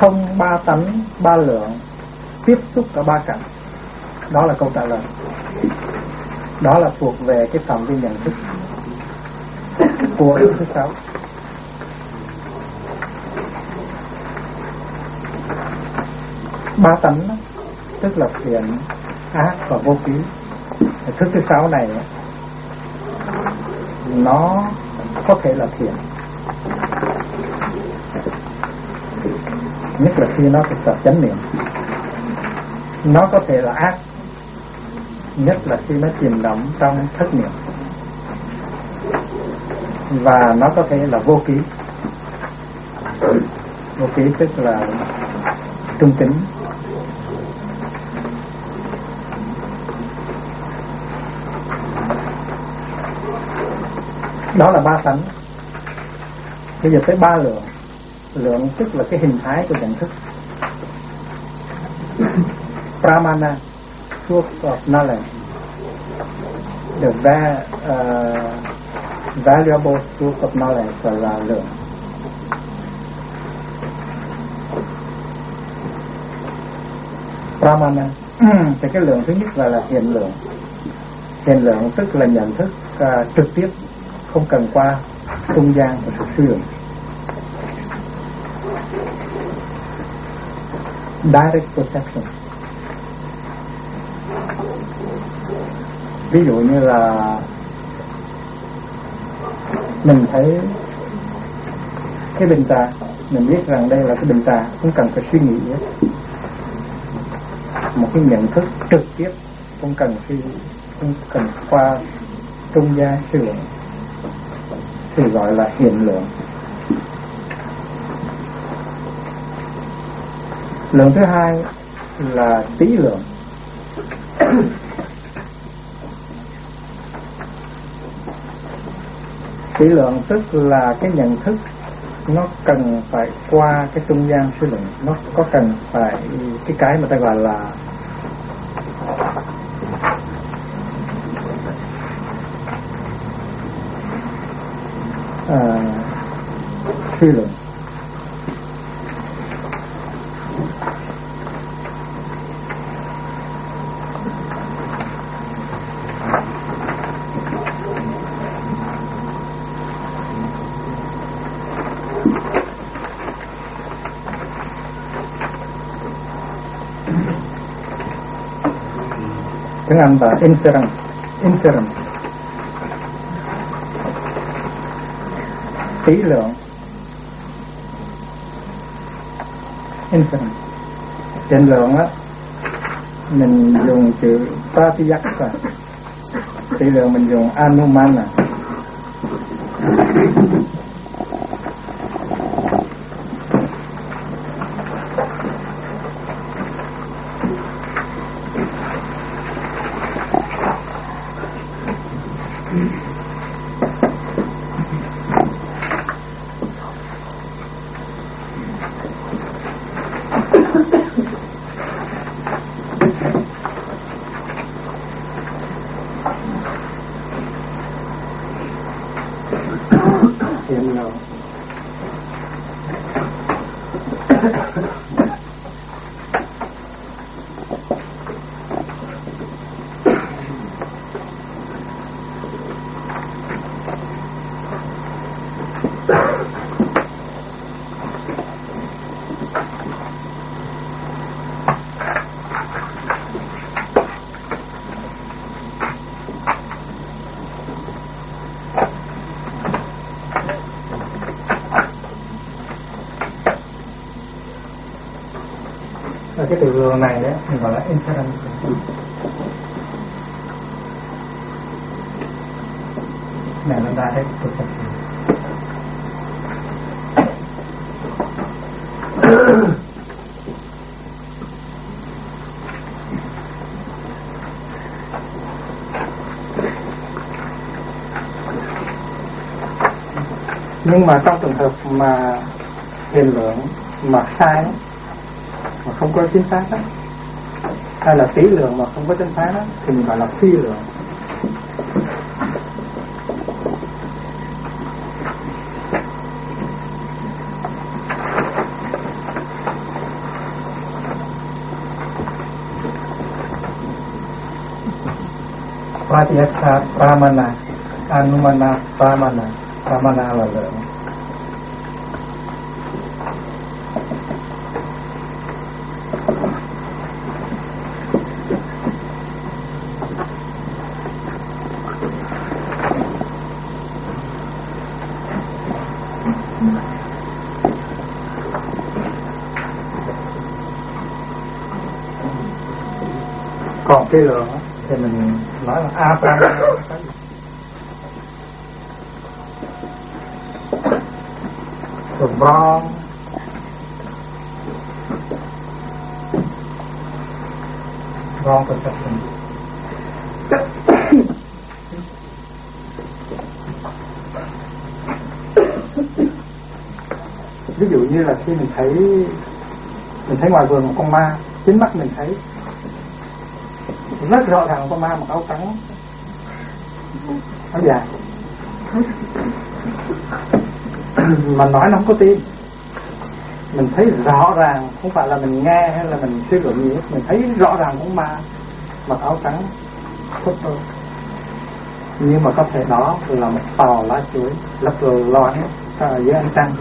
không ba tánh ba lượng, tiếp xúc cả ba cảnh. Đó là câu trả lời. Đó là thuộc về cái phạm vi nhận thức của thứ 6. Ba tánh tức là thiện, ác và vô ký. Thức thứ 6 này nó có thể là thiện, nhất là khi nó thực tập chánh niệm. Nó có thể là ác, nhất là khi nó chìm đắm trong thất niệm. Và nó có thể là vô ký. Vô ký tức là trung tính. Đó là ba tánh. Bây giờ tới ba lượng. Lượng tức là cái hình thái của nhận thức. Pramana, source of knowledge. The valuable source of knowledge gọi là lượng. Pramana thì cái lượng thứ nhất là hiện lượng. Hiện lượng tức là nhận thức trực tiếp, không cần qua trung gian và sự suy luận. Direct perception. Ví dụ như là mình thấy cái bình trà, mình biết rằng đây là cái bình trà, không cần phải suy nghĩ nữa. Một cái nhận thức trực tiếp, không cần qua trung gian suy luận, thì gọi là hiện lượng. Lượng thứ hai là tỷ lượng. Tỷ lượng tức là cái nhận thức nó cần phải qua cái trung gian suy luận, nó có cần phải cái mà ta gọi là suy luận. Tiếng Anh là inference. Tỷ lượng, inference. Trên lượng á, mình dùng chữ pratyaksa. Tỷ lượng mình dùng anumana. Cái từ lượng này đấy mình gọi là inference. Này nó ra hết thực tập. Nhưng mà trong trường hợp mà hiện lượng mà sai mà không có chính xác đó, hay là tỷ lượng mà không có chính xác đó, thì mình gọi là phi lượng. Pratyekshā Pramana, Anumana Pramana. Pramana là lượng. Còn cái lượng thì mình nói là Apramana. The wrong perception. Ví dụ như là khi mình thấy ngoài vườn một con ma, chính mắt mình thấy rất rõ ràng con ma mặc áo trắng, áo dài, mà nói nó không có tin. Mình thấy rõ ràng, không phải là mình nghe hay là mình suy luận gì hết, mình thấy rõ ràng con ma mặc áo trắng khuất thôi. Nhưng mà có thể đó là một tàu lá chuối lấp loáng dưới ánh trăng.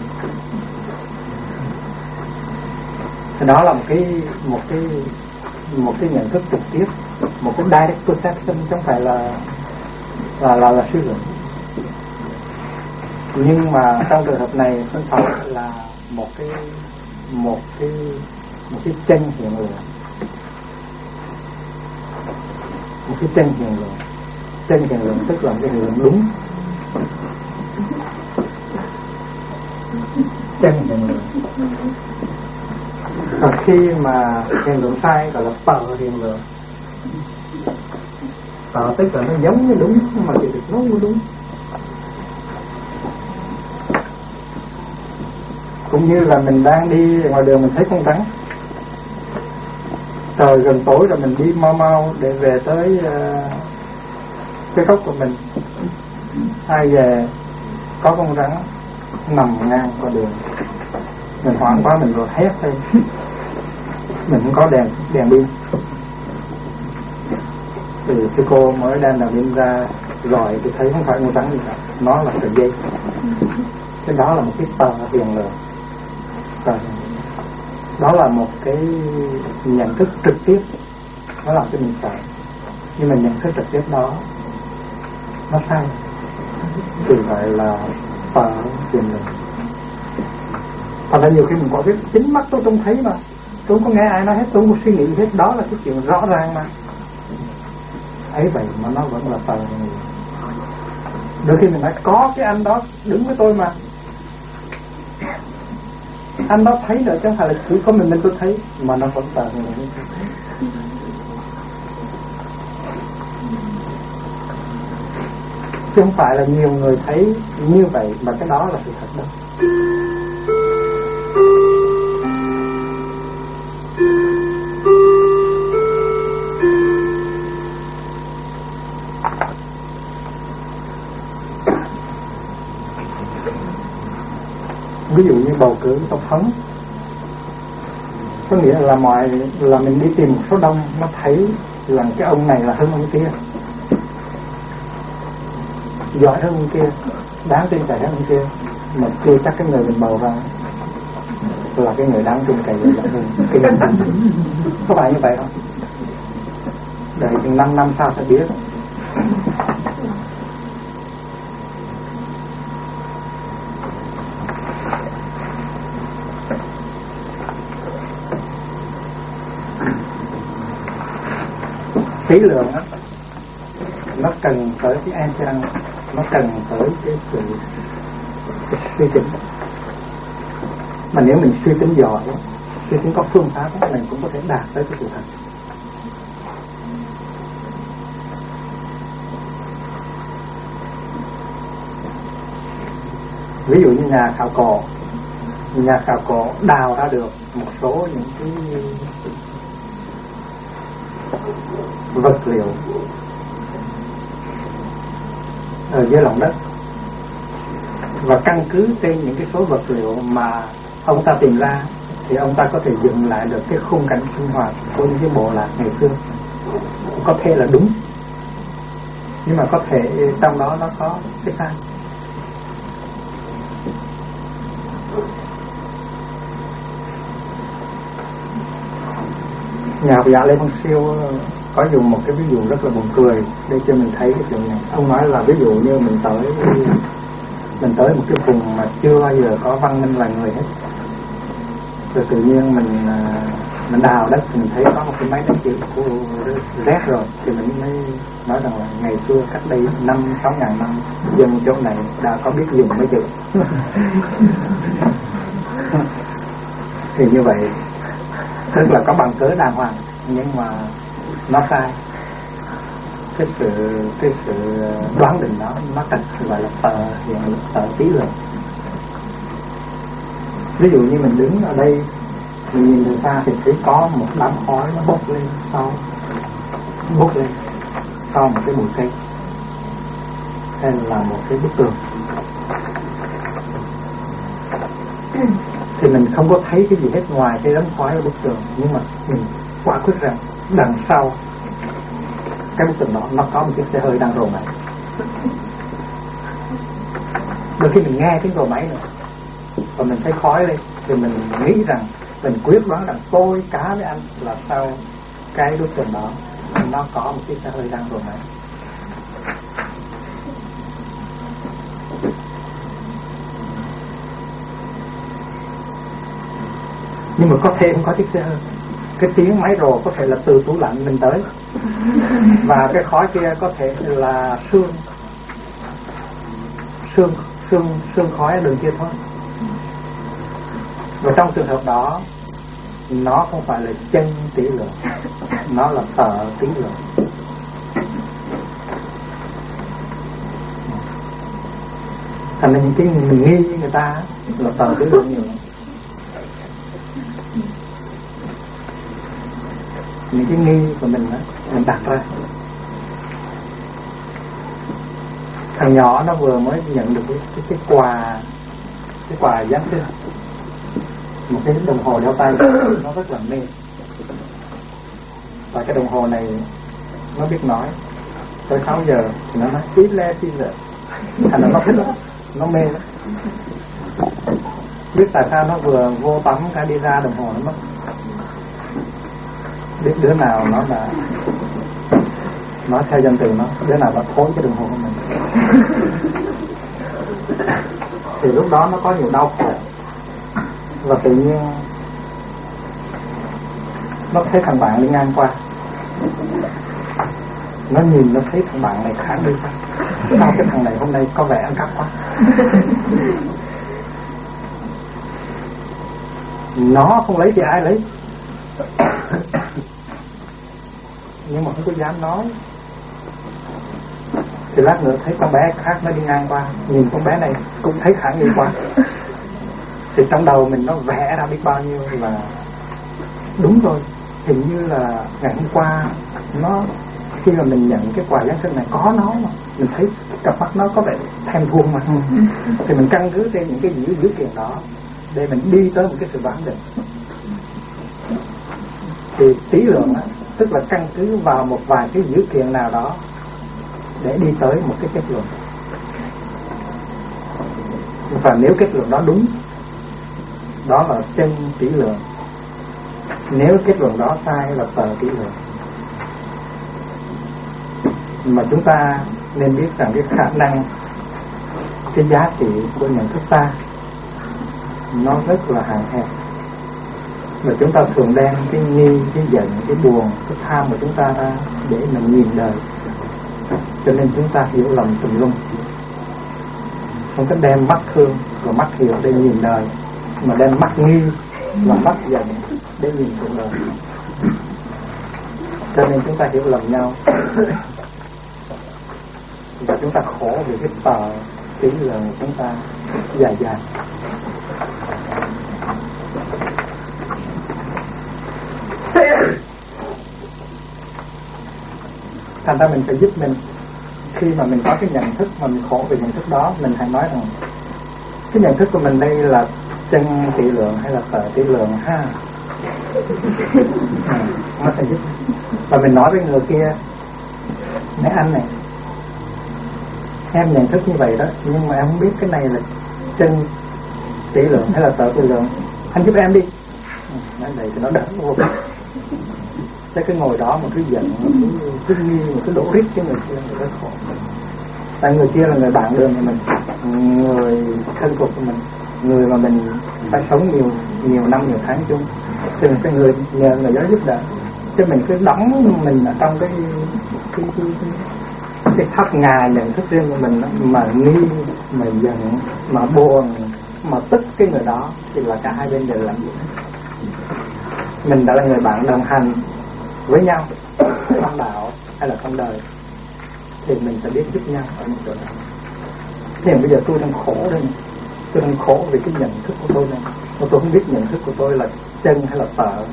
Thì đó là một cái nhận thức trực tiếp, một cái direct perception, chứ không phải là suy luận. Nhưng mà trong trường hợp này không phải là một cái chân hiện lượng, một cái chân hiện lượng. Chân hiện lượng tức là cái hiện lượng đúng, chân hiện lượng. Còn khi mà hiện lượng sai gọi là tờ hiện lượng. Tờ tức là nó giống như đúng nhưng mà chỉ được nó không đúng. Cũng như là mình đang đi ngoài đường mình thấy con rắn, trời gần tối rồi mình đi mau để về tới cái gốc của mình, ai về có con rắn nằm ngang qua đường, mình hoảng quá mình rồi hét lên, mình không có đèn pin, thì cái cô mới đem đèn pin ra rồi thì thấy không phải con rắn gì cả, nó là sợi dây. Cái đó là một cái tờ hiện lượng. Đó là một cái nhận thức trực tiếp, nó làm cho mình sợ. Nhưng mà nhận thức trực tiếp đó nó sai, thì gọi là tờ hiện lượng. Thật ra nhiều khi mình có biết chính mắt tôi trông thấy mà, tôi không có nghe ai nói hết, tôi không có suy nghĩ hết, đó là cái chuyện rõ ràng mà. Ấy vậy mà nó vẫn là tờ hiện lượng. Đôi khi mình nói có cái anh đó đứng với tôi mà, anh đó thấy nữa chứ không phải là chỉ có mình tôi thấy, mà nó vẫn tờ hiện lượng. Chứ không phải là nhiều người thấy như vậy mà cái đó là sự thật đâu. Ví dụ như bầu cử tổng thống, có nghĩa là mình đi tìm một số đông, nó thấy là cái ông này là hơn ông kia, giỏi hơn ông kia, đáng tin cậy hơn ông kia, mà chưa chắc cái người mình bầu ra là cái người đáng tin cậy hơn. Có phải như vậy không? Đợi chừng 5 năm sau sẽ biết. Kỹ lượng đó, nó cần tới cái an, nó cần tới cái sự suy tính. Mà nếu mình suy tính giỏi, suy tính có phương pháp, mình cũng có thể đạt tới cái sự thật. Ví dụ như nhà khảo cổ đào ra được một số những cái vật liệu ở dưới lòng đất, và căn cứ trên những cái số vật liệu mà ông ta tìm ra thì ông ta có thể dựng lại được cái khung cảnh sinh hoạt của những cái bộ lạc ngày xưa. Có thể là đúng, nhưng mà có thể trong đó nó có cái sai. Nhà học giả Lê Văn Siêu có dùng một cái ví dụ rất là buồn cười để cho mình thấy cái chuyện này. Ông nói là ví dụ như mình tới một cái vùng mà chưa bao giờ có văn minh loài người hết, rồi tự nhiên mình đào đất thì mình thấy có một cái máy đánh chữ của rét rồi, thì mình mới nói rằng là ngày xưa cách đây 5-6 ngàn năm dân chỗ này đã có biết dùng máy chữ. Thì như vậy tức là có bằng cớ đàng hoàng, nhưng mà nó sai. Cái sự đoán định đó nó thật gọi là tờ tí rồi. Ví dụ như mình đứng ở đây mình nhìn từ xa thì thấy có một đám khói nó bốc lên sau một cái bụi cây hay là một cái bức tường, thì mình không có thấy cái gì hết ngoài cái đám khói ở bức tường, nhưng mà mình quả quyết rằng đằng sau cái bức tường đó nó có một chiếc xe hơi đang rồ máy. Đôi khi mình nghe tiếng rồ máy nữa và mình thấy khói lên thì mình nghĩ rằng, mình quyết đoán rằng tôi cá với anh là sau cái bức tường đó nó có một chiếc xe hơi đang rồ máy. Nhưng mà có thể không có chiếc xe hơi. Cái tiếng máy rồ có thể là từ tủ lạnh mình tới, và cái khói kia có thể là sương khói ở đường kia thôi. Và trong trường hợp đó nó không phải là chân tỷ lượng, nó là tờ tỷ lượng. Thành ra những cái mình nghi với người ta là tờ tỷ lượng nhiều. Những cái nghi của mình đó, mình đặt ra. Thằng nhỏ nó vừa mới nhận được cái quà Giáng sinh, một cái đồng hồ đeo tay, nó rất là mê. Và cái đồng hồ này nó biết nói, tới 6 giờ thì nó nói tí le. Thành ra nó thích lắm, nó mê lắm. Biết tại sao nó vừa vô tắm cái đi ra đồng hồ nó mất. Biết đứa nào nó đã nói theo danh từ nó, đứa nào đã thối cái đồng hồ của mình. Thì lúc đó nó có nhiều đau khổ, và tự nhiên nó thấy thằng bạn đi ngang qua, nó nhìn nó thấy thằng bạn này khác đi quá, sao cái thằng này hôm nay có vẻ ăn cắp quá. Nó không lấy thì ai lấy, nhưng mà không có dám nói. Thì lát nữa thấy con bé khác nó đi ngang qua, nhìn con bé này cũng thấy khả nghi quá, thì trong đầu mình nó vẽ ra biết bao nhiêu là đúng rồi. Hình như là ngày hôm qua nó, khi mà mình nhận cái quà Giáng sinh này có nó mà mình thấy cặp mắt nó có vẻ thèm thuồng mà, thì mình căn cứ trên những cái dữ kiện đó để mình đi tới một cái sự đoán định. Thì tỷ lượng đó, tức là căn cứ vào một vài cái dữ kiện nào đó để đi tới một cái kết luận. Và nếu kết luận đó đúng, đó là chân tỷ lượng. Nếu kết luận đó sai là tờ tỷ lượng. Mà chúng ta nên biết rằng cái khả năng, cái giá trị của nhận thức ta nó rất là hạn hẹp. Và chúng ta thường đem cái nghi, cái giận, cái buồn, cái tham của chúng ta ra để mình nhìn đời. Cho nên chúng ta hiểu lầm tùm lum. Không có đem mắt thương và mắt hiểu để nhìn đời, mà đem mắt nghi và mắt giận để nhìn cuộc đời. Cho nên chúng ta hiểu lầm nhau. Và chúng ta khổ vì cái tờ tỷ lượng của chúng ta dài. Thành ra mình phải giúp mình. Khi mà mình có cái nhận thức mà mình khổ về nhận thức đó, mình hãy nói rằng cái nhận thức của mình đây là chân tỷ lượng hay là tờ tỷ lượng ha. Nó sẽ giúp. Và mình nói với người kia, mấy anh này, em nhận thức như vậy đó, nhưng mà em không biết cái này là chân tỷ lượng hay là tợ tỷ lượng, anh giúp em đi. Nói vậy thì nó đỡ vô cùng. Thế cái ngồi đó mà cứ giận, cứ nghi, mà cứ đổ rít cái người kia thì rất khổ. Tại người kia là người bạn đường của mình, người thân thuộc của mình, người mà mình phải sống nhiều năm nhiều tháng chung, thì mình phải nhờ người đó giúp đỡ. Chứ mình cứ đóng mình ở trong cái tháp ngà nhận thức riêng của mình đó, mà nghi, mà giận, mà buồn, mà tức cái người đó thì là cả hai bên đều làm gì. Mình đã là người bạn đồng hành với nhau trong đạo hay là trong đời thì mình sẽ biết giúp nhau ở một chỗ đó. Thế bây giờ tôi đang khổ đây, tôi đang khổ vì cái nhận thức của tôi này, mà tôi không biết nhận thức của tôi là chân hay là tợ.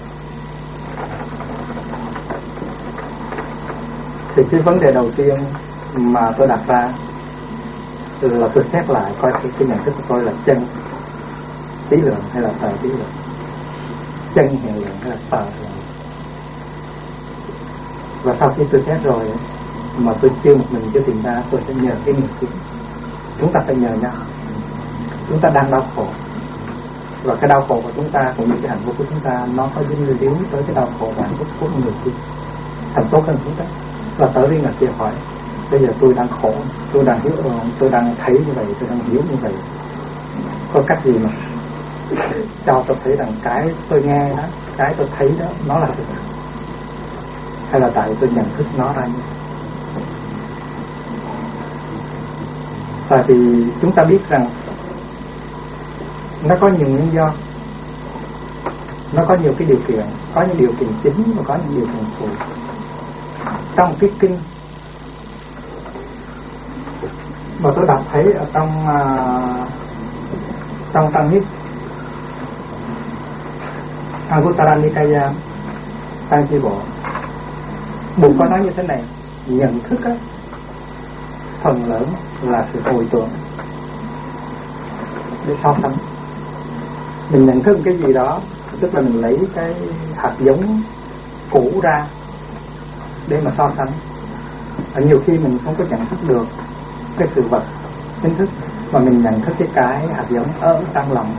Thì cái vấn đề đầu tiên mà tôi đặt ra là tôi xét lại coi cái nhận thức của tôi là chân tí lượng hay là tợ tí lượng, chân hiện lượng hay là tợ hiện lượng. Và sau khi tôi xét rồi mà tôi chưa một mình chưa tìm ra, tôi sẽ nhờ cái người kia. Chúng ta phải nhờ nhau. Chúng ta đang đau khổ, và cái đau khổ của chúng ta cũng như cái hạnh phúc của chúng ta nó có dính líu tới cái đau khổ và hạnh phúc của người kia. Thành tốt hơn chúng ta. Và tới đi người kia hỏi, bây giờ tôi đang khổ, tôi đang hiểu, tôi đang thấy như vậy, tôi đang hiểu như vậy, có cách gì mà cho tôi thấy rằng cái tôi nghe đó, cái tôi thấy đó nó là sự thật, hay là tại tôi nhận thức nó ra như. Tại vì chúng ta biết rằng nó có nhiều nguyên do, nó có nhiều cái điều kiện, có những điều kiện chính và có những điều kiện phụ. Trong cái kinh mà tôi đọc thấy ở trong Tăng Nhất Anguttara Nikaya Tăng Chi Bộ, Bụt có nói như thế này: nhận thức á, phần lớn là sự hồi tưởng để so sánh. Mình nhận thức cái gì đó, tức là mình lấy cái hạt giống cũ ra để mà so sánh. Và nhiều khi mình không có nhận thức được cái sự vật chính thức, mà mình nhận thức cái hạt giống ở trong lòng.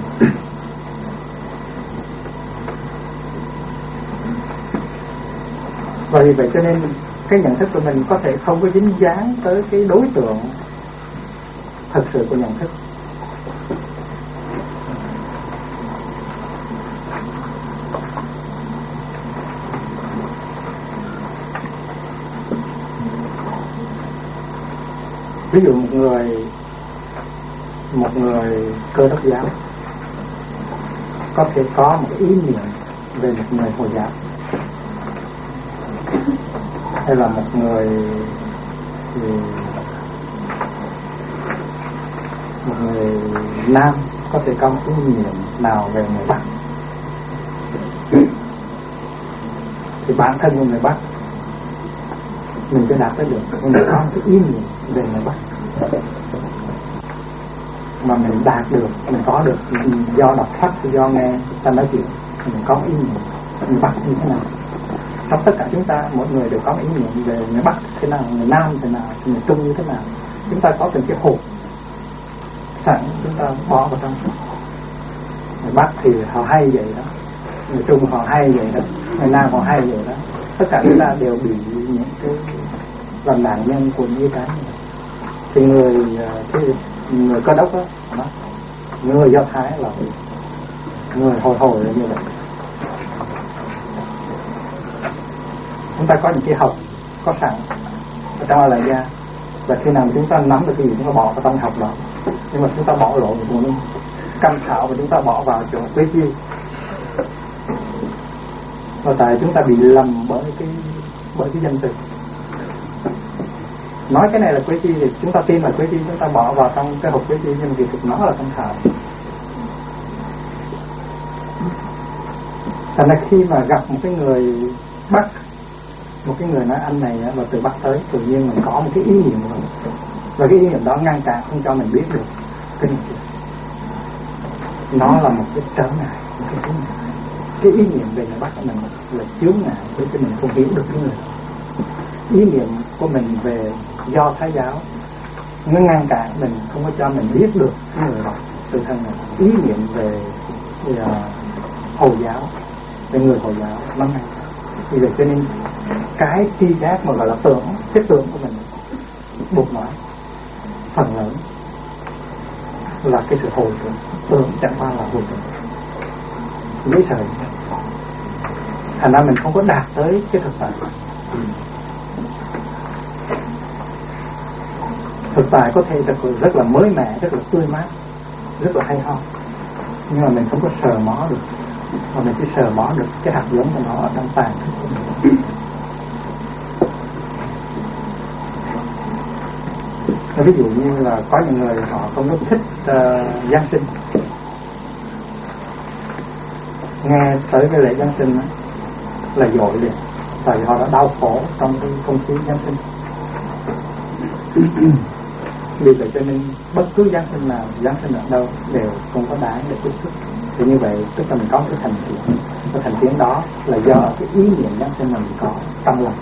Và vì vậy cho nên cái nhận thức của mình có thể không có dính dáng tới cái đối tượng thật sự của nhận thức. Ví dụ một người Cơ Đốc giáo có thể có một cái ý niệm về một người Hồi giáo, hay là một người Nam có thể có một ý niệm nào về người Bắc. Thì bản thân của người Bắc mình chưa đạt tới được, nhưng mà có cái ý niệm về người Bắc mà mình đạt được, mình có được do đọc sách, do nghe ta nói chuyện, mình có ý niệm người Bắc như thế nào. Trong tất cả chúng ta, mỗi người đều có ý niệm về người Bắc thế nào, người Nam thế nào, người Trung như thế nào. Chúng ta có từng cái hộp sẵn, chúng ta bỏ vào trong. Người Bắc thì họ hay vậy đó, người Trung họ hay vậy đó, người Nam họ hay vậy đó. Tất cả chúng ta đều bị những cái làm nạn nhân của những cái này. Thì người Cơ Đốc đó, người Do Thái là người hồi là như vậy. Chúng ta có những cái học có sẵn ở trong A La Gia, và khi nào chúng ta nắm được cái gì chúng ta bỏ vào trong học đó. Nhưng mà chúng ta bỏ lộ một cái căn thảo và chúng ta bỏ vào chỗ quế chi. Và tại chúng ta bị lầm bởi cái danh từ. Nói cái này là quế chi thì chúng ta tin là quế chi, chúng ta bỏ vào trong cái hộp quế chi, nhưng mà việc thực nó là căn thảo. Thành ra khi mà gặp một cái người Bắc, một cái người nói anh này là từ Bắc tới, tự nhiên mình có một cái ý niệm rồi, và cái ý niệm đó ngăn cản không cho mình biết được cái này. Nó là một cái trở ngại, cái ý niệm về người Bắc của mình là chướng ngại để cho mình không hiểu được cái người. Ý niệm của mình về Do Thái giáo nó ngăn cản mình, không có cho mình biết được cái người đó tự thân này. Ý niệm về Hồi giáo, về người Hồi giáo nó ngăn. Vì vậy cho nên cái tri giác mà gọi là tưởng, cái tưởng của mình buộc nói phần lớn là cái sự hồi tưởng chẳng qua là hồi tưởng dễ sợ. Thành ra mình không có đạt tới cái thực tại. Thực tại có thể rất là mới mẻ, rất là tươi mát, rất là hay ho, nhưng mà mình không có sờ mó được, mà mình chỉ sờ mó được cái hạt giống của nó ở trong tàn thức của mình. Ví dụ như là có những người họ không có thích Giáng sinh, nghe tới cái lễ Giáng sinh đó, là dội liền, tại vì họ đã đau khổ trong cái không khí Giáng sinh. Vì vậy cho nên bất cứ Giáng sinh nào, Giáng sinh ở đâu đều không có đáng để tiếp xúc. Thì như vậy tức là mình có cái thành kiến. Cái thành kiến đó là do cái ý niệm Giáng sinh mà mình có trong lòng.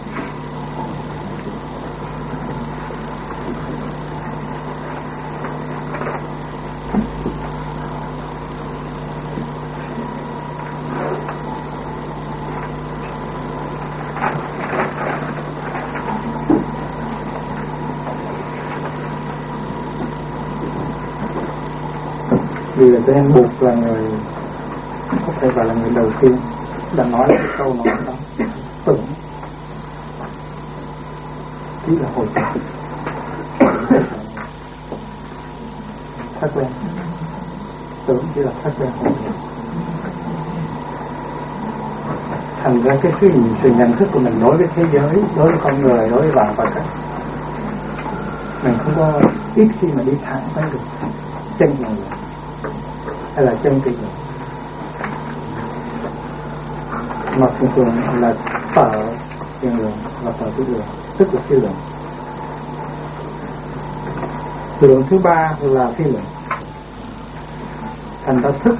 Vì là cho nên buộc là người có thể gọi là người đầu tiên đã nói cái câu nói đó, tưởng chỉ là hồi tưởng, thói quen, tưởng chỉ là thói quen hồi tưởng. Thành ra cái sự nhận thức của mình đối với thế giới, đối với con người, đối với vạn vật, mình không có ít khi mà đi thẳng tới được chân người hay là chân cái người, mà thường thường là tờ thiên lượng và tờ thứ lượng, tức là phi lượng. Lượng thứ ba là phi lượng. Thành ra thức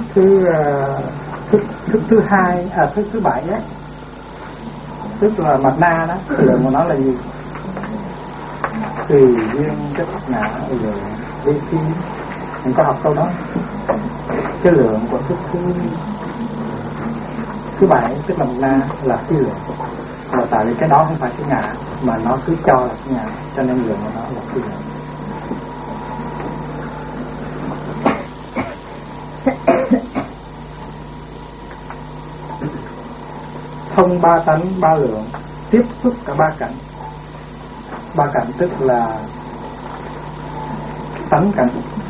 thứ hai, thức thứ bảy á, tức là mặt na đó, lượng của nó là gì? Tùy duyên chất ngã rồi vi khí. Mình có học câu đó. Cái lượng của thức thứ bảy tức là mặt na là phi lượng. Và tại vì cái đó không phải cái ngã mà nó cứ cho là cái ngã, cho nên lượng của nó là phi lượng. Thông ba tánh ba lượng, tiếp xúc cả ba cảnh. Ba cảnh tức là tánh cảnh,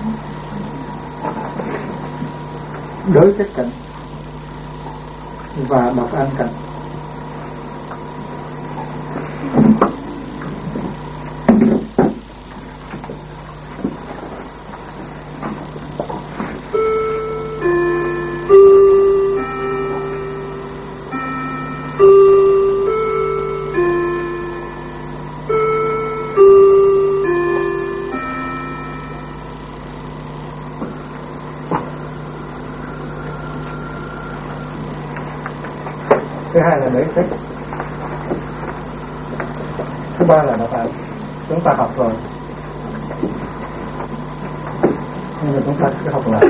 đối chất cảnh và độc an cảnh. Thứ hai là đối chất, thứ ba là độc an. Chúng ta học rồi, nhưng mà chúng ta cứ học lại.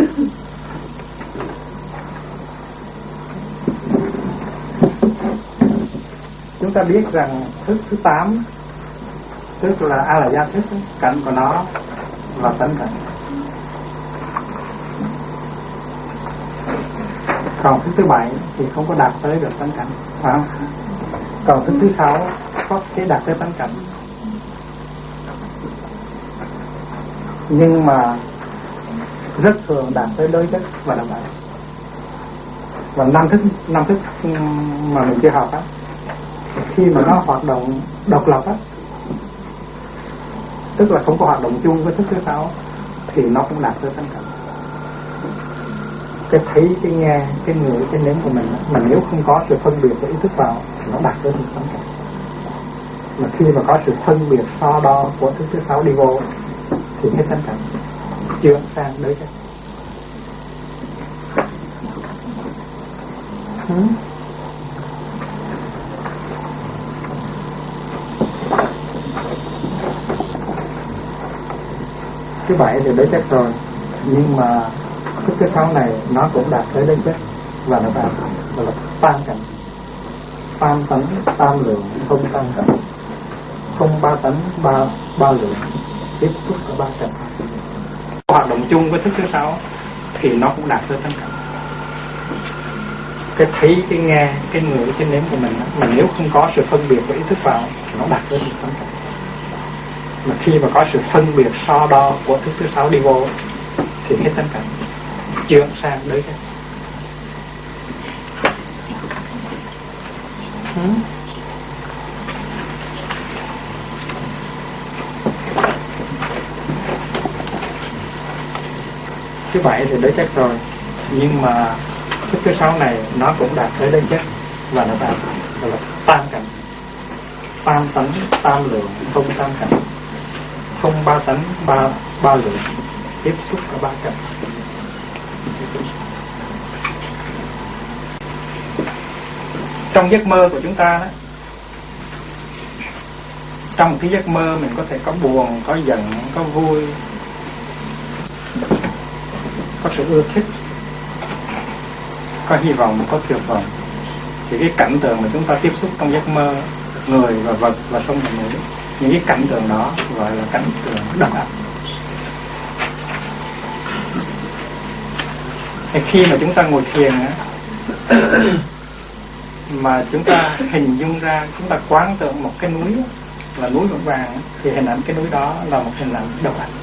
Chúng ta biết rằng thức thứ 8 tức là a la gia thức, cảnh của nó là tánh cảnh. Còn thức thứ 7 thì không có đạt tới được tánh cảnh, phải không? Còn thức thứ 6 có thể đạt tới tánh cảnh, nhưng mà rất thường đạt tới đối chất và độc an. Và năm thức mà mình chưa học á, khi mà nó hoạt động độc lập á, tức là không có hoạt động chung với thức thứ 6 thì nó cũng đạt tới tánh cảnh. Cái thấy, cái nghe, cái người, cái nếm của mình, mà nếu không có sự phân biệt và ý thức vào thì nó đạt tới được tánh cảnh. Mà khi mà có sự phân biệt so đo của thức thứ 6 đi vô thì cái tánh cảnh chuyển sang đối chất. Thứ bảy thì đấy chết rồi, nhưng mà thứ sáu này nó cũng đạt tới đấy chết và nó đạt là tam cảnh, tam tánh tam lượng, không tam cảnh, không ba tánh ba lượng, tiếp xúc ở ba cảnh. Hoạt động chung với thức thứ sáu thì nó cũng đạt tới tam cảnh. Cái thấy, cái nghe, cái ngửi, cái nếm của mình, mà nếu không có sự phân biệt với ý thức vào thì nó đạt tới tam cảnh. Mà khi mà có sự phân biệt so đo của thức thứ sáu đi vô thì hết tam cảnh, chuyển sang đấy cái. Thứ bảy thì đấy chết rồi, nhưng mà thức thứ sáu này nó cũng đạt tới đấy chết và nó đạt là tam cảnh, tam tánh tam lượng, không tam cảnh, không ba tánh ba lượng, tiếp xúc ở ba cảnh. Trong giấc mơ của chúng ta đó, trong cái giấc mơ mình có thể có buồn, có giận, có vui, có sự ưa thích, có hy vọng, có tuyệt vọng. Thì cái cảnh tượng mà chúng ta tiếp xúc trong giấc mơ, người và vật và sông và núi, những cái cảnh tượng đó gọi là cảnh tượng độc ác. Thì khi mà chúng ta ngồi thiền á, mà chúng ta hình dung ra, chúng ta quán tưởng một cái núi là núi vững vàng, thì hình ảnh cái núi đó là một hình ảnh độc ác.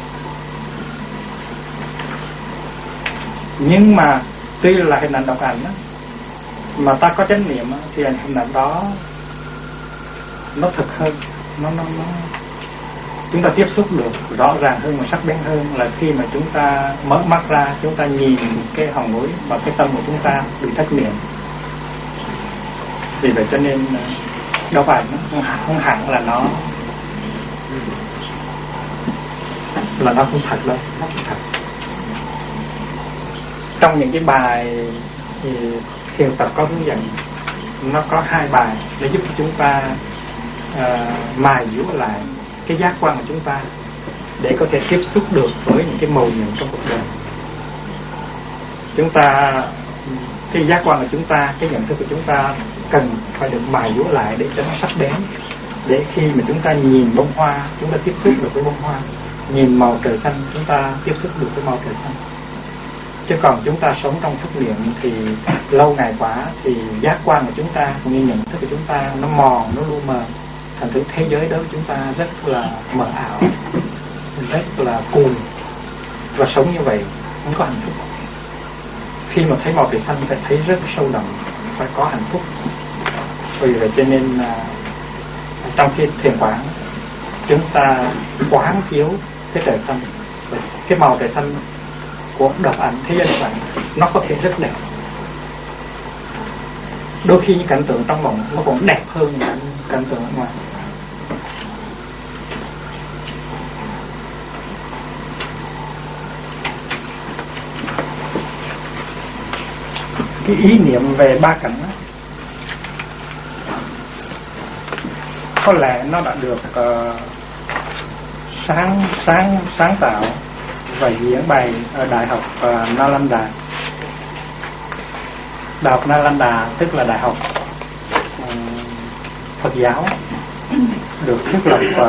Nhưng mà tuy là hình ảnh độc ảnh mà ta có chánh niệm thì hình ảnh đó nó thực hơn, nó chúng ta tiếp xúc được rõ ràng hơn và sắc bén hơn là khi mà chúng ta mở mắt ra, chúng ta nhìn cái hòn núi và cái tâm của chúng ta bị thất niệm. Vì vậy cho nên đâu phải không hẳn là nó không thật đâu, nó không thật. Trong những cái bài thì thiền tập có hướng dẫn, nó có 2 bài để giúp cho chúng ta mài dũa lại cái giác quan của chúng ta để có thể tiếp xúc được với những cái mầu nhiệm trong cuộc đời. Chúng ta, cái giác quan của chúng ta, cái nhận thức của chúng ta cần phải được mài dũa lại để cho nó sắc bén, để khi mà chúng ta nhìn bông hoa, chúng ta tiếp xúc được với bông hoa, nhìn màu trời xanh, chúng ta tiếp xúc được với màu trời xanh. Chứ còn chúng ta sống trong thức niệm thì lâu ngày quá thì giác quan của chúng ta cũng như nhận thức của chúng ta nó mòn, nó lu mờ, thành thử thế giới đó của chúng ta rất là mờ ảo, rất là cuồng, và sống như vậy không có hạnh phúc. Khi mà thấy màu trời xanh phải thấy rất sâu đậm, phải có hạnh phúc. Vì vậy cho nên trong khi thiền quán chúng ta quán chiếu cái trời xanh, cái màu trời xanh của độc ảnh, thế giới độc ảnh nó có thể rất đẹp. Đôi khi những cảnh tượng trong mộng nó còn đẹp hơn những cảnh tượng ở ngoài. Cái ý niệm về ba cảnh đó, có lẽ nó đã được sáng tạo và diễn bày ở Đại học Nalanda. Đại học Nalanda tức là đại học Phật giáo, được thiết lập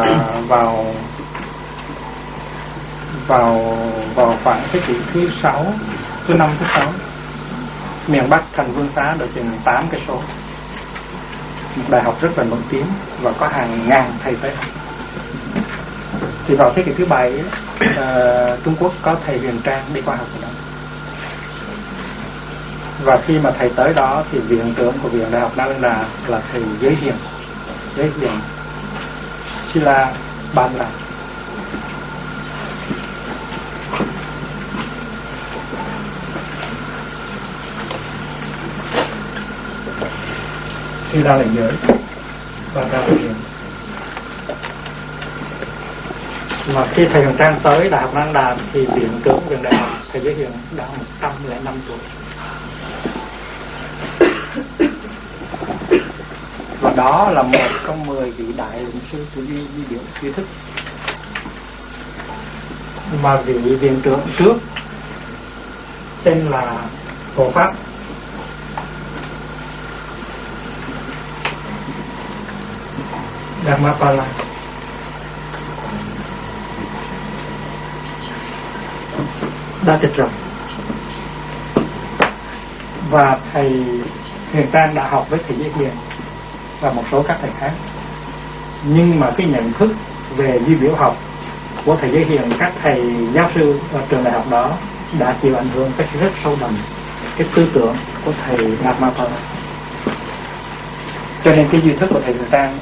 vào khoảng thế kỷ thứ 6, thứ 5, thứ 6. Miền Bắc thành Vương Xá được chừng 8 cây số. Một đại học rất là nổi tiếng và có hàng ngàn thầy tới học. Thì vào thế kỷ thứ 7 Trung Quốc có thầy Huyền Trang đi qua học ở đó. Và khi mà thầy tới đó thì viện trưởng của viện Đại học Nalanda là thầy Giới Hiền Sila Bamla. Sila là giới, Bamla là hiền. Mà khi thầy Huyền Trang tới Đại học Nalanda thì viện trưởng viện đại học thầy Giới Hiền đã 105 tuổi. Và đó là một trong 10 vị đại luận sư của duy biểu duy thức. mà vị viện trưởng trước tên là Hộ Pháp. Dharmapala đã chết rồi, và thầy Huyền Trang đã học với thầy Giới Hiền và một số các thầy khác, nhưng mà cái nhận thức về duy biểu học của thầy Giới Hiền, các thầy giáo sư ở trường đại học đó đã chịu ảnh hưởng cách rất sâu đậm cái tư tưởng của thầy Dharmapala. Cho nên cái duy thức của thầy Huyền Trang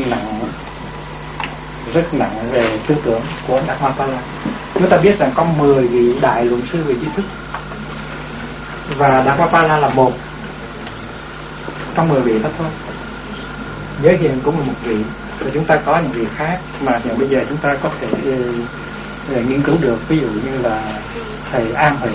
rất nặng về tư tưởng của Dharmapala. Chúng ta biết rằng có 10 vị đại luận sư về duy thức, và Dharmapala là một trong 10 vị đó thôi. Giới Hiền cũng là một vị, và chúng ta có những vị khác mà hiện bây giờ chúng ta có thể nghiên cứu được, ví dụ như là thầy An Huệ.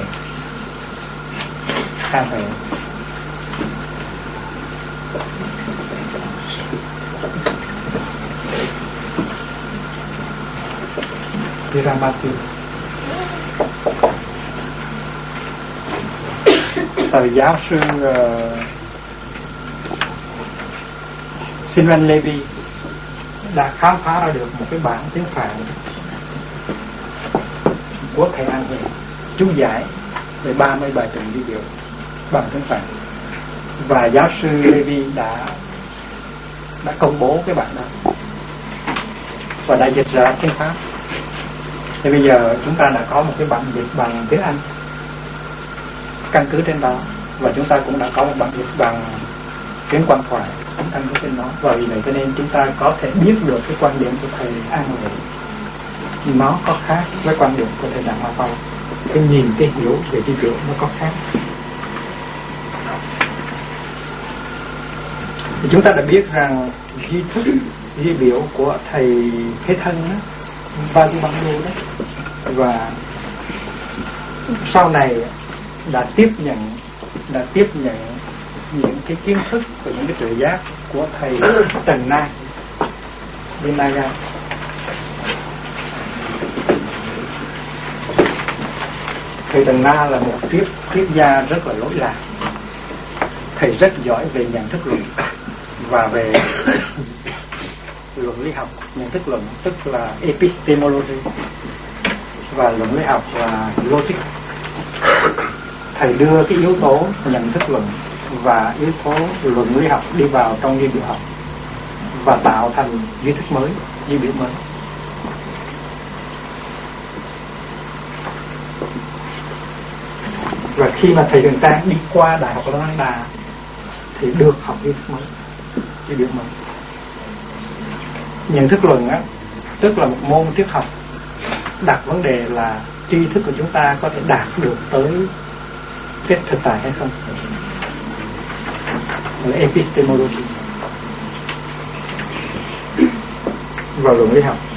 Viramati, thầy giáo sư Silvan Levi đã khám phá ra được một cái bản tiếng Phạn của thầy An Huệ, chú giải về 30 bài tụng duy biểu bằng tiếng Phạn, và giáo sư Levi đã công bố cái bản đó và đã dịch ra tiếng Pháp. Thì bây giờ chúng ta đã có một cái bản dịch bằng tiếng Anh căn cứ trên đó, và chúng ta cũng đã có một bản dịch bằng tiếng Quan Thoại căn cứ trên đó, và vì vậy cho nên chúng ta có thể biết được cái quan điểm của thầy An Huệ nó có khác với quan điểm của thầy Dharmapala. Cái nhìn, cái hiểu về duy biểu nó có khác. Thì chúng ta đã biết rằng duy thức, duy biểu của thầy Thế Thân đó, Vajramandu đó, và sau này đã tiếp nhận những cái kiến thức và những cái tự giác của thầy Trần Na bên Naga. Thầy Trần Na là một triết gia rất là lỗi lạc. Thầy rất giỏi về nhận thức luận và về luận lý học. Nhận thức luận tức là epistemology, và luận lý học là logic. Thầy đưa cái yếu tố nhận thức luận và yếu tố luận lý học đi vào trong duy biểu học và tạo thành duy thức mới, duy biểu mới. Và khi mà thầy Huyền Trang đi qua Đại học Lan Đà thì được học duy thức mới, duy biểu mới. Nhận thức luận á, tức là một môn triết học đặt vấn đề là tri thức của chúng ta có thể đạt được tới cái thực tại hay không, là epistemology. Và luận lý học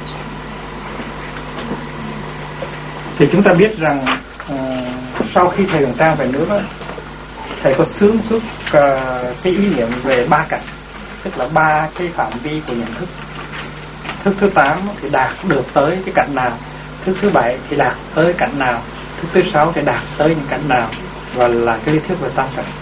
thì chúng ta biết rằng sau khi thầy Huyền Trang về nước đó, thầy có xướng xuất cái ý niệm về 3 cảnh, tức là 3 cái phạm vi của nhận thức. Thức thứ 8 thì đạt được tới cái cảnh nào, thức thứ 7 thì đạt tới cảnh nào, thức thứ 6 thì đạt tới những cảnh nào, và là cái lý thuyết về tam cảnh.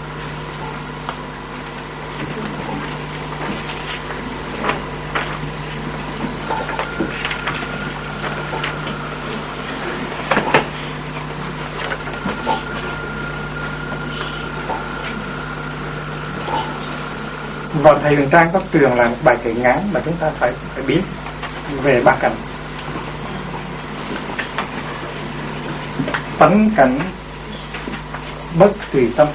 Và thầy Huyền Trang có truyền là một bài kệ ngắn mà chúng ta phải biết về 3 cảnh. Tánh cảnh bất tùy tâm.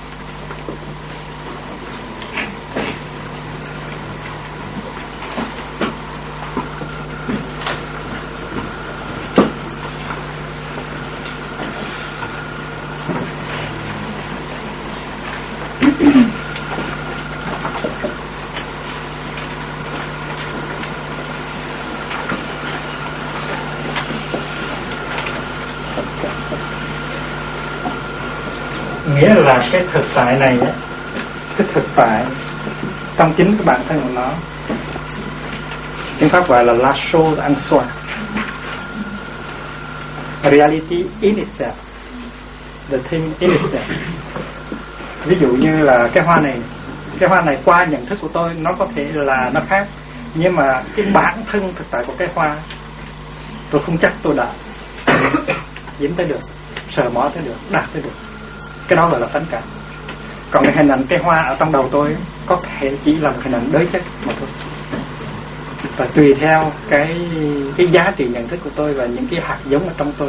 Nghĩa là cái thực tại này, cái thực tại trong chính cái bản thân của nó, tiếng Pháp gọi là la chose en soi. reality in itself, the thing in itself. Ví dụ như là cái hoa này qua nhận thức của tôi nó có thể là nó khác, nhưng mà cái bản thân thực tại của cái hoa tôi không chắc tôi đã dính tới được, sờ mó tới được, đạt tới được. Cái đó gọi là tánh cảm. Còn cái hình ảnh cái hoa ở trong đầu tôi có thể chỉ là một hình ảnh đới chất mà thôi. Và tùy theo cái giá trị nhận thức của tôi và những cái hạt giống ở trong tôi.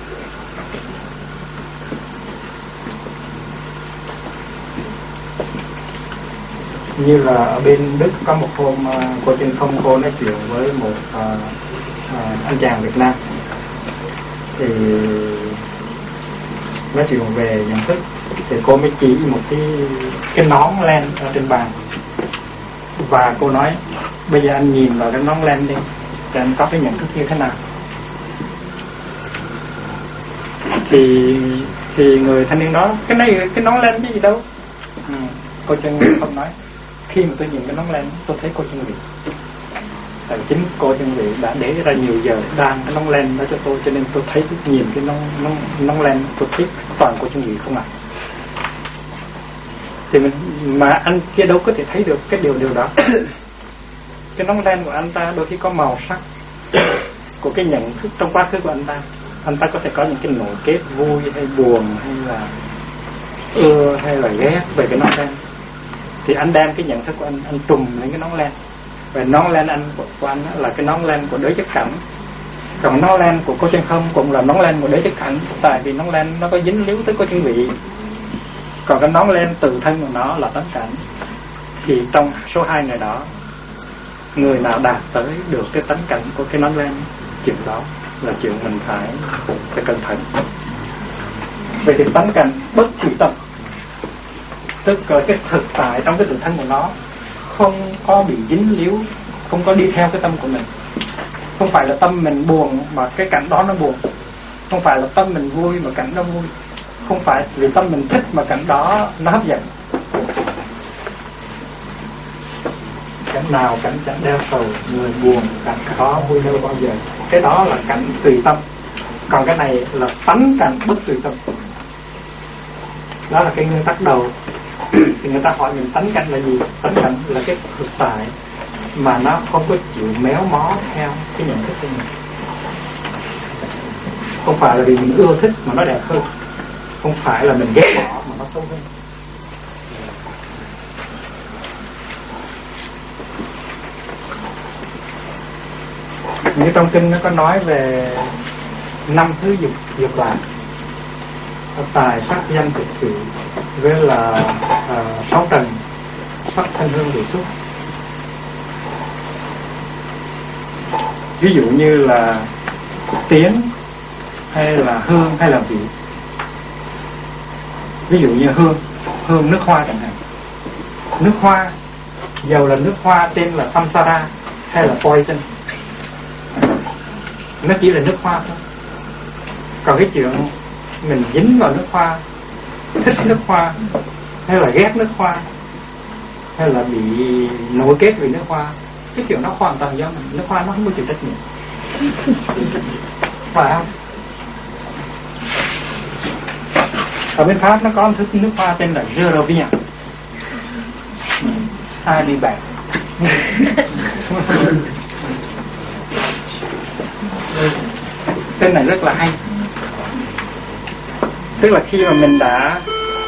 Như là ở bên Đức có một hôm cô trên không cô nói chuyện với một anh chàng Việt Nam, thì nói chuyện về nhận thức, thì cô mới chỉ một cái nón len ở trên bàn, và cô nói bây giờ anh nhìn vào cái nón len đi, thì anh có cái nhận thức như thế nào. Thì người thanh niên đó, cái nón len cái gì đâu. Cô chân không nói. Khi mà tôi nhìn cái nón len, tôi thấy cô chân vị. Tại chính cô chân vị đã để ra nhiều giờ đan cái nón len đó cho tôi, cho nên tôi thấy nhìn cái nón len, tôi thấy toàn cô chân vị không ạ. Thì mà anh kia đâu có thể thấy được cái điều đó. Cái nón len của anh ta đôi khi có màu sắc của cái nhận thức trong quá khứ của anh ta. Anh ta có thể có những cái nỗi kết vui hay buồn, hay là ưa hay là ghét về cái nón len. Thì anh đem cái nhận thức của anh trùm lên cái nón len. Và nón len của anh là cái nón len của đới chất cảnh. Còn nón len của cô chân không cũng là nón len của đới chất cảnh. Tại vì nón len nó có dính líu tới cô chân vị. Còn cái nón len từ thân của nó là tánh cảnh. Thì trong số 2 người đó, người nào đạt tới được cái tánh cảnh của cái nón len, chuyện đó là chuyện mình phải cẩn thận. Về thì tánh cảnh bất tùy tâm, tức là cái thực tại trong cái tự thân của nó không có bị dính líu, không có đi theo cái tâm của mình. Không phải là tâm mình buồn mà cái cảnh đó nó buồn, không phải là tâm mình vui mà cảnh đó vui, không phải vì tâm mình thích mà cảnh đó nó hấp dẫn. Cảnh nào cảnh chẳng đeo sầu, người buồn cảnh khó vui đâu bao giờ. Cái đó là cảnh tùy tâm. Còn cái này là tánh cảnh bất tùy tâm. Đó là cái nguyên tắc đầu. Thì người ta hỏi mình tánh cảnh là gì? Tánh cảnh là cái thực tại mà nó không có chịu méo mó theo cái nhận thức của mình. Không phải là vì mình ưa thích mà nó đẹp hơn, không phải là mình ghét bỏ mà nó xấu hơn. Như trong kinh nó có nói về 5 thứ dục lạc: tài, sắc, danh, thực thủy, với là 6 trần, sắc, thanh, hương, vị, xúc. Ví dụ như là tiếng, hay là hương, hay là vị. Ví dụ như hương nước hoa chẳng hạn. Nước hoa, dầu là nước hoa tên là samsara hay là poison, nó chỉ là nước hoa thôi. Còn cái chuyện mình dính vào nước hoa, thích nước hoa, hay là ghét nước hoa, hay là bị nổi kết vì nước hoa, cái chuyện đó hoàn toàn do mình. Nước hoa nó không có chịu trách nhiệm, phải không? Ở bên Pháp nó có một thứ nước hoa tên là Gerovia, ai đi bạn. Tên này rất là hay. Tức là khi mà mình đã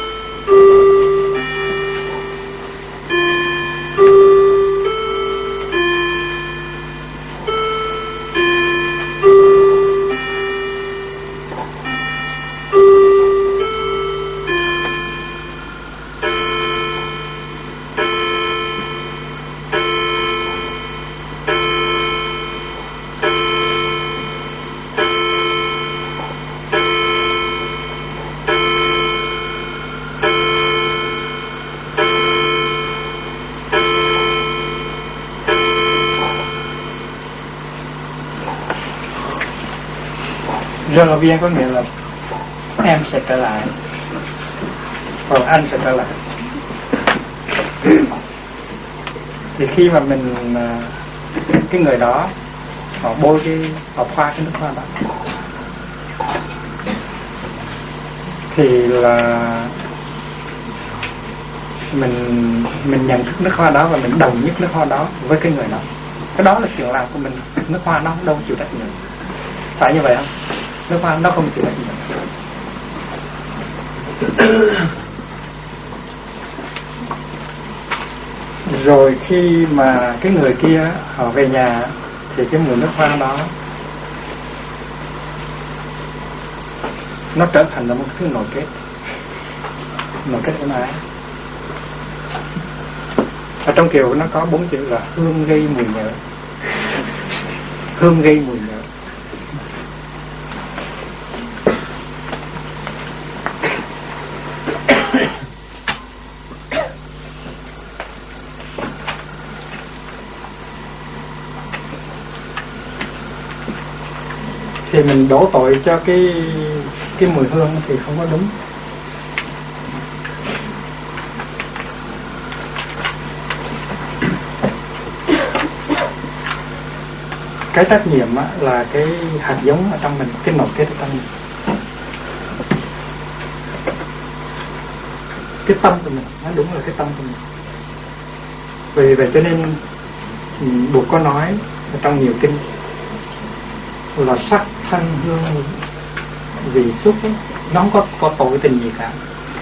Gerovia có nghĩa là em sẽ trở lại, hoặc anh sẽ trở lại. Thì khi mà mình cái người đó họ bôi họ thoa cái nước hoa đó, thì là mình nhận thức nước hoa đó và mình đồng nhất nước hoa đó với cái người đó. Cái đó là chuyện làm của mình. Nước hoa nó đâu chịu trách nhiệm, phải như vậy không? Nước hoa nó không chịu trách nhiệm. Rồi khi mà cái người kia họ về nhà thì cái mùi nước hoa đó nó trở thành là một thứ nổi kết êm ái. Ở trong Kiều nó có 4 chữ là hương gây mùi nhớ. Hương gây mùi nhớ. Thì mình đổ tội cho cái mùi hương thì không có đúng. Cái trách nhiệm là cái hạt giống ở trong mình, cái nội kết ở trong mình, cái tâm của mình, nó đúng là cái tâm của mình. Vì vậy cho nên Bụt có nói ở trong nhiều kinh là sắc thanh hương vị xúc ấy, nó không có tội tình gì cả.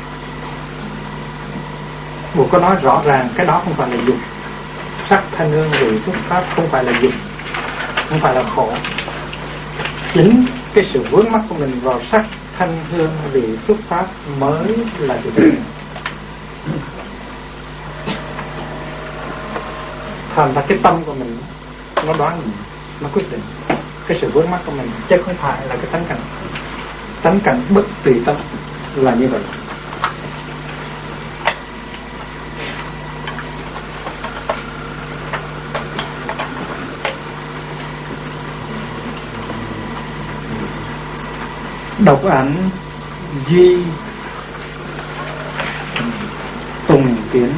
Bụt có nói rõ ràng cái đó không phải là dục. Sắc thanh hương vị xúc pháp không phải là dục, không phải là khổ. Chính cái sự vướng mắc của mình vào sắc thanh hương vị xúc pháp mới là sự tình. Thành ra cái tâm của mình nó đoán mình, nó quyết định cái sự vướng mắc của mình, chứ không phải là cái tánh cảnh bất tùy tâm là như vậy. Độc ảnh duy tùng tiến.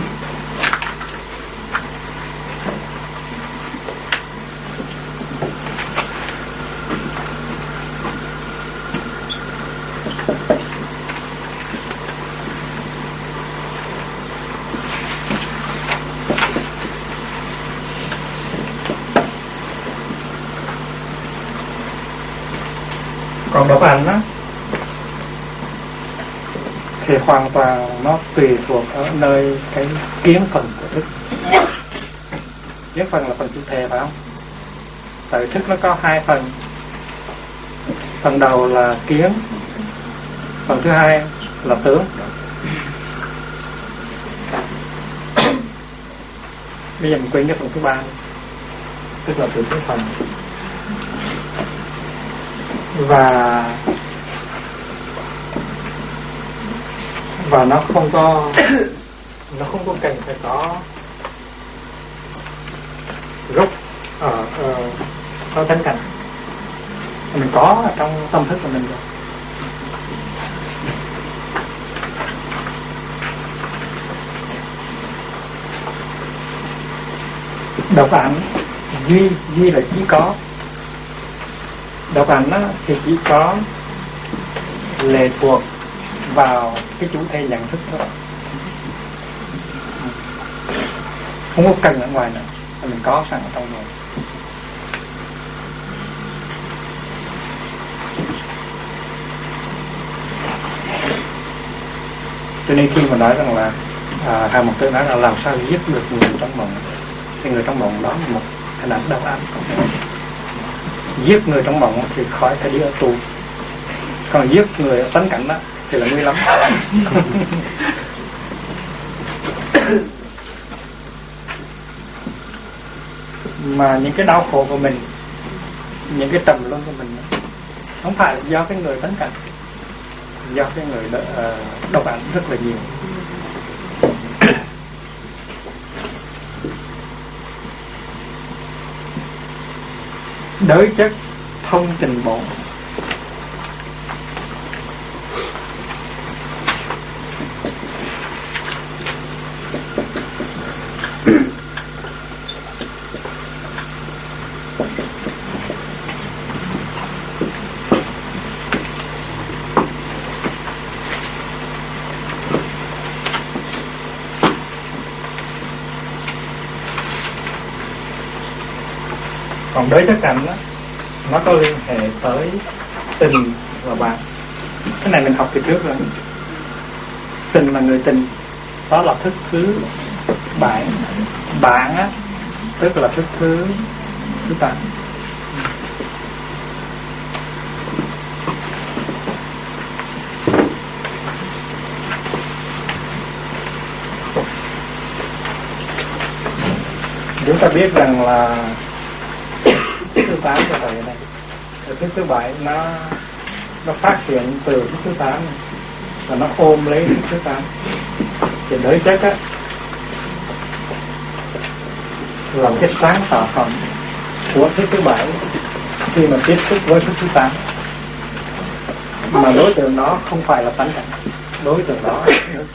Còn độc ảnh á thì hoàn toàn nó tùy thuộc ở nơi cái kiến phần của thức. Kiến phần là phần chủ thể, phải không? Tại thức nó có 2 phần. Phần đầu là kiến, phần thứ hai là tướng. Bây giờ mình quên cái phần thứ 3, tức là từ cái phần. Và nó không có cần phải có gốc có tánh cảnh. Mình có ở trong tâm thức của mình rồi. Độc ảnh duy là chỉ có. Độc ảnh thì chỉ có lệ thuộc vào cái chủ thể nhận thức thôi, không có cần ở ngoài nữa, mình có sẵn ở trong rồi. Cho nên khi mà nói rằng là Hà Mộc Tử nói là làm sao giết được người trong mộng, thì người trong mộng đó là một hình ảnh độc ác. Giết người trong mộng thì khỏi phải đi ở tù, còn giết người ở tánh cảnh đó thì là nguy lắm. Mà những cái đau khổ của mình, những cái trầm luân của mình không phải là do cái người tánh cảnh, do cái người độc ảnh rất là nhiều. Đới chất thông tình bộ. Còn đới chắc cảnh đó, nó có liên hệ tới tình và bạn. Cái này mình học từ trước rồi. Tình là người tình, đó là thức thứ bạn. Bạn á, tức là thức thứ tám. Chúng ta biết rằng là thức thứ 8 cho thầy này, thức thứ 7 nó phát hiện từ thức thứ 8 này, và nó ôm lấy thức thứ 8. Thì đới chất á là cái sáng tạo phẩm của thức thứ 7 khi mà tiếp xúc với thức thứ 8, mà đối tượng đó không phải là tánh cảnh, đối tượng đó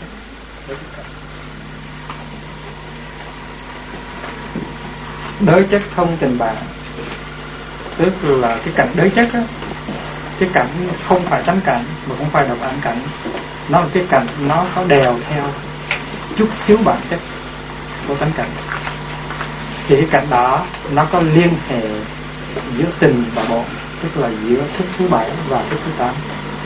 đới chất không tình bạn, tức là cái cảnh đới chất á, cái cảnh không phải tánh cảnh mà không phải độc ản cảnh, nó là cái cảnh nó có đèo theo chút xíu bản chất của tánh cảnh. Thì cái cảnh đó nó có liên hệ giữa tình và bộ, tức là giữa thức thứ 7 và thức thứ 8.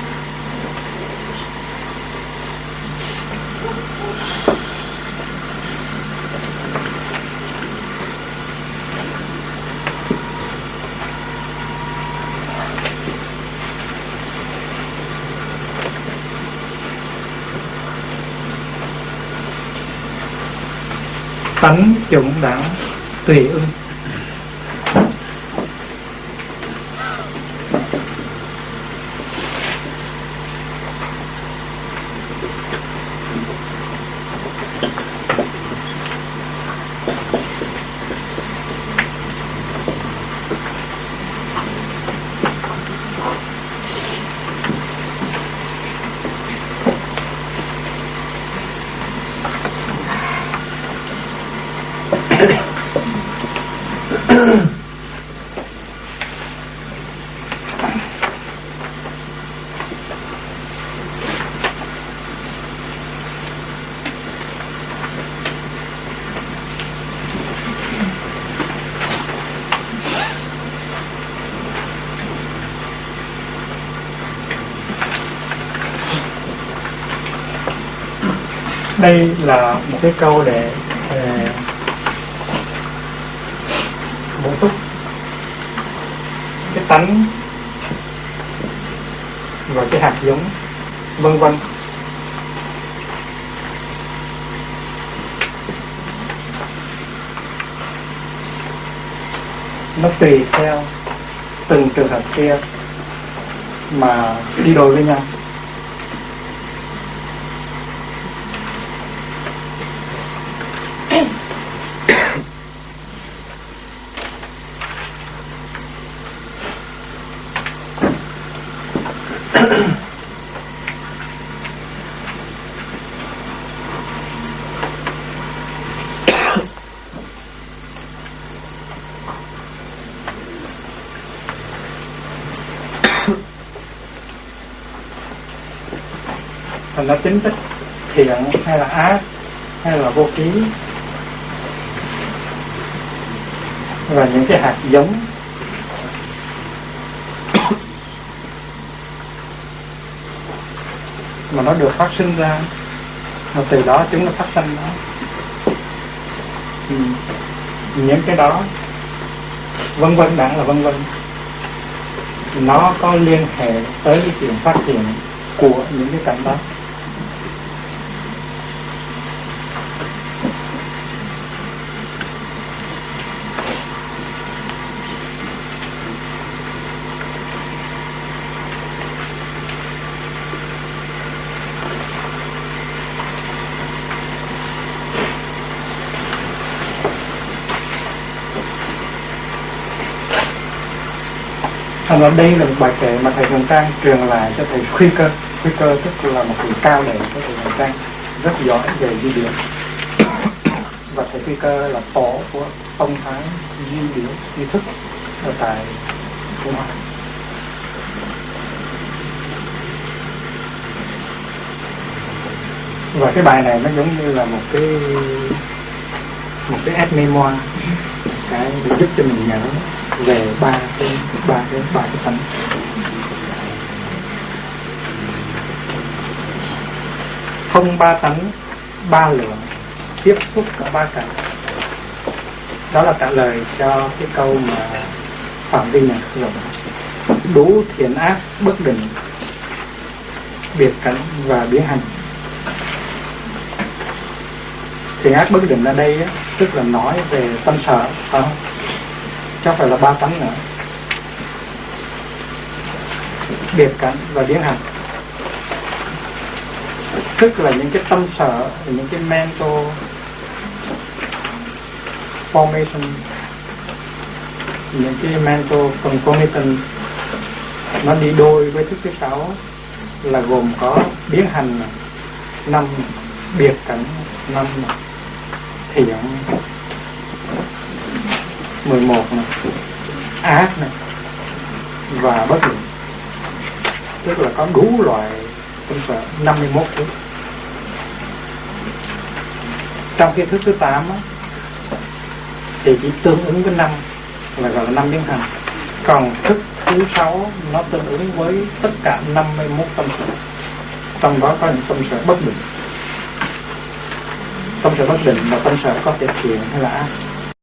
Tánh chủng đẳng tùy ưng. Đây là một cái câu để bổ túc cái tánh và cái hạt giống vân vân. Nó tùy theo từng trường hợp kia mà đi đôi với nhau. Thành ra tính chất thiện hay là ác hay là vô ký và những cái hạt giống mà nó được phát sinh ra, và từ đó chúng nó phát sinh đó. Những cái đó vân vân, đẳng là vân vân, nó có liên hệ tới cái chuyện phát triển của những cái cảnh đó. Và đây là một bài kệ mà thầy Hồng Trang truyền lại cho thầy Khuy Cơ. Khuy Cơ tức là một vị cao đệ của thầy Hồng Trang, rất giỏi về di điển. Và thầy Khuy Cơ là tổ của tông phái di điển di thức ở tại Trung Hoa. Và cái bài này nó giống như là một cái aide mémoire cái để giúp cho mình nhớ về ba cái tánh. Thông ba tánh, ba lượng, tiếp xúc cả ba cảnh. Đó là trả lời cho cái câu mà Phạm Vi Nhạc dùng: đủ thiện ác bất định, biệt cảnh và biến hành. Thiện ác bất định ở đây á, tức là nói về tâm sở, phải không? Chứ không phải là ba tánh nữa. Biệt cảnh và biến hành tức là những cái tâm sở, những cái mental formation, những cái mental concomitant, nó đi đôi với thức thứ sáu là gồm có biến hành 5, biệt cảnh 5, thiện 11 này, ác này và bất định, tức là có đủ loại tâm sở 51 thứ. Trong cái thức thứ 8 thì chỉ tương ứng với 5 là gọi là 5 biến hành, còn thức thứ 6 nó tương ứng với tất cả 51 tâm sở, trong đó có những tâm sở bất định. Tâm sở bất định là tâm sở có thể thiện hay là ác.